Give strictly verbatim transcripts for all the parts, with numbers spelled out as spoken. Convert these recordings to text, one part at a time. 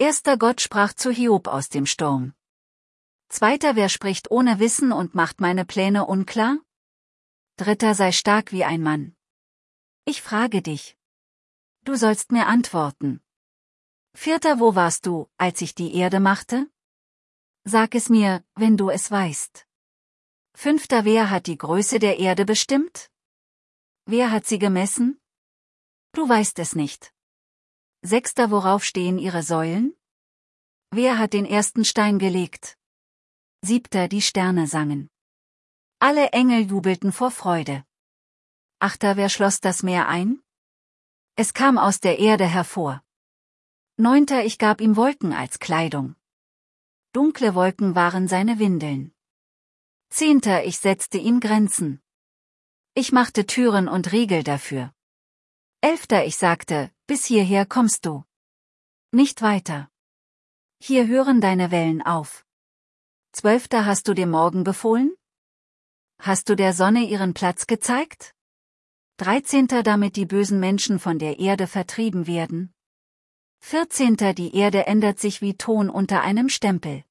Erster Gott sprach zu Hiob aus dem Sturm. Zweiter Wer spricht ohne Wissen und macht meine Pläne unklar? Dritter Sei stark wie ein Mann. Ich frage dich. Du sollst mir antworten. Vierter Wo warst du, als ich die Erde machte? Sag es mir, wenn du es weißt. Fünfter Wer hat die Größe der Erde bestimmt? Wer hat sie gemessen? Du weißt es nicht. Sechster Worauf stehen ihre Säulen? Wer hat den ersten Stein gelegt? Siebter Die Sterne sangen. Alle Engel jubelten vor Freude. Achter Wer schloss das Meer ein? Es kam aus der Erde hervor. Neunter Ich gab ihm Wolken als Kleidung. Dunkle Wolken waren seine Windeln. Zehnter Ich setzte ihm Grenzen. Ich machte Türen und Riegel dafür. Elfter Ich sagte, bis hierher kommst du. Nicht weiter. Hier hören deine Wellen auf. Zwölfter Hast du dem Morgen befohlen? Hast du der Sonne ihren Platz gezeigt? Dreizehnter Damit die bösen Menschen von der Erde vertrieben werden. Vierzehnter Die Erde ändert sich wie Ton unter einem Stempel.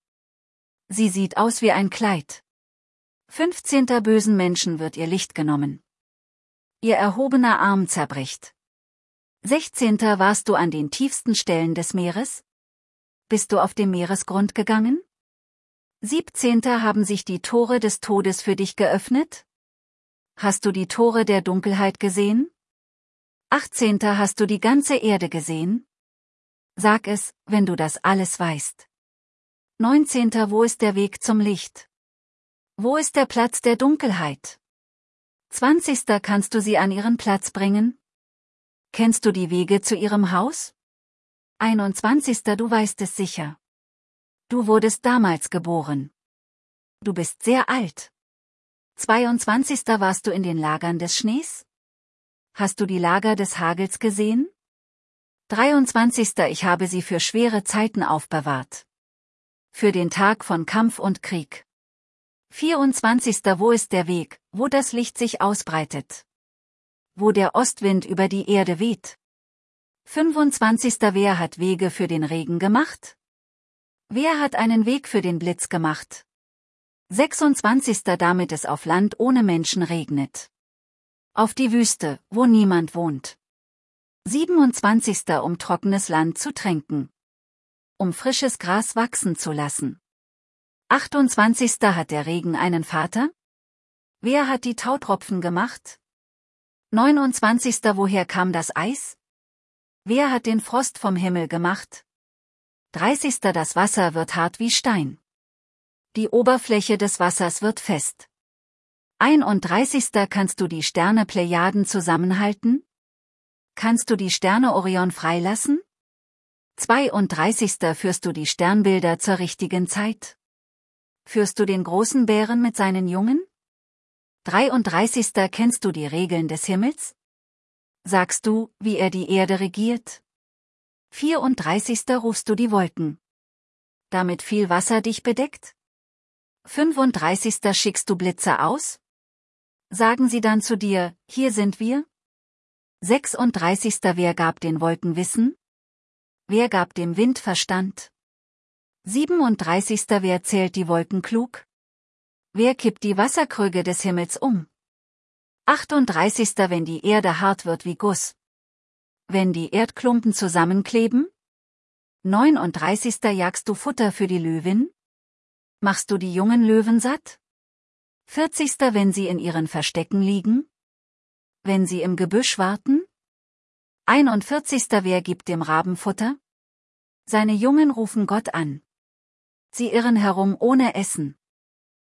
Sie sieht aus wie ein Kleid. Fünfzehnter Bösen Menschen wird ihr Licht genommen. Ihr erhobener Arm zerbricht. Sechzehnter Warst du an den tiefsten Stellen des Meeres? Bist du auf dem Meeresgrund gegangen? Siebzehnter Haben sich die Tore des Todes für dich geöffnet? Hast du die Tore der Dunkelheit gesehen? Achtzehnter Hast du die ganze Erde gesehen? Sag es, wenn du das alles weißt. Neunzehnter Wo ist der Weg zum Licht? Wo ist der Platz der Dunkelheit? Zwanzigster Kannst du sie an ihren Platz bringen? Kennst du die Wege zu ihrem Haus? Einundzwanzigster Du weißt es sicher. Du wurdest damals geboren. Du bist sehr alt. Zweiundzwanzigster Warst du in den Lagern des Schnees? Hast du die Lager des Hagels gesehen? Dreiundzwanzigster Ich habe sie für schwere Zeiten aufbewahrt. Für den Tag von Kampf und Krieg. vierundzwanzigster Wo ist der Weg, wo das Licht sich ausbreitet? Wo der Ostwind über die Erde weht? fünfundzwanzigster Wer hat Wege für den Regen gemacht? Wer hat einen Weg für den Blitz gemacht? sechsundzwanzigster Damit es auf Land ohne Menschen regnet. Auf die Wüste, wo niemand wohnt. siebenundzwanzigster Um trockenes Land zu tränken. Um frisches Gras wachsen zu lassen. achtundzwanzigster Hat der Regen einen Vater? Wer hat die Tautropfen gemacht? neunundzwanzigster Woher kam das Eis? Wer hat den Frost vom Himmel gemacht? dreißigster Das Wasser wird hart wie Stein. Die Oberfläche des Wassers wird fest. einunddreißigster Kannst du die Sterne Plejaden zusammenhalten? Kannst du die Sterne Orion freilassen? zweiunddreißigster Führst du die Sternbilder zur richtigen Zeit? Führst du den großen Bären mit seinen Jungen? dreiunddreißigster Kennst du die Regeln des Himmels? Sagst du, wie er die Erde regiert? vierunddreißigster Rufst du die Wolken, damit viel Wasser dich bedeckt? fünfunddreißigster Schickst du Blitze aus? Sagen sie dann zu dir, hier sind wir? sechsunddreißigster Wer gab den Wolken Wissen? Wer gab dem Wind Verstand? siebenunddreißigster Wer zählt die Wolken klug? Wer kippt die Wasserkrüge des Himmels um? achtunddreißigster Wenn die Erde hart wird wie Guss. Wenn die Erdklumpen zusammenkleben? neununddreißigster Jagst du Futter für die Löwin? Machst du die jungen Löwen satt? vierzigster Wenn sie in ihren Verstecken liegen? Wenn sie im Gebüsch warten? einundvierzigster Wer gibt dem Raben Futter? Seine Jungen rufen Gott an. Sie irren herum ohne Essen.